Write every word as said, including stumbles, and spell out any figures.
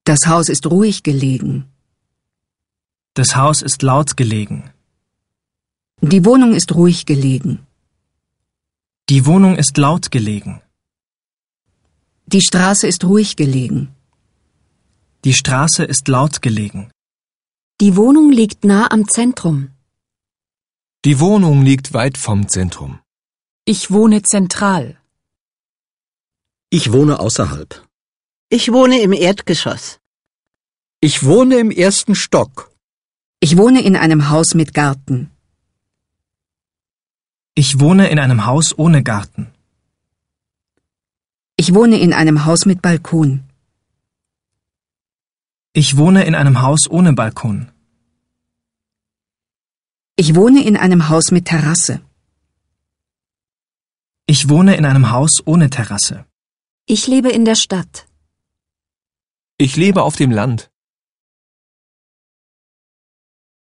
Das Haus ist ruhig gelegen. Das Haus ist laut gelegen. Die Wohnung ist ruhig gelegen. Die Wohnung ist laut gelegen. Die Straße ist ruhig gelegen. Die Straße ist laut gelegen. Die Wohnung liegt nah am Zentrum. Die Wohnung liegt weit vom Zentrum. Ich wohne zentral. Ich wohne außerhalb. Ich wohne im Erdgeschoss. Ich wohne im ersten Stock. Ich wohne in einem Haus mit Garten. Ich wohne in einem Haus ohne Garten. Ich wohne in einem Haus mit Balkon. Ich wohne in einem Haus ohne Balkon. Ich wohne in einem Haus mit Terrasse. Ich wohne in einem Haus ohne Terrasse. Ich lebe in der Stadt. Ich lebe auf dem Land.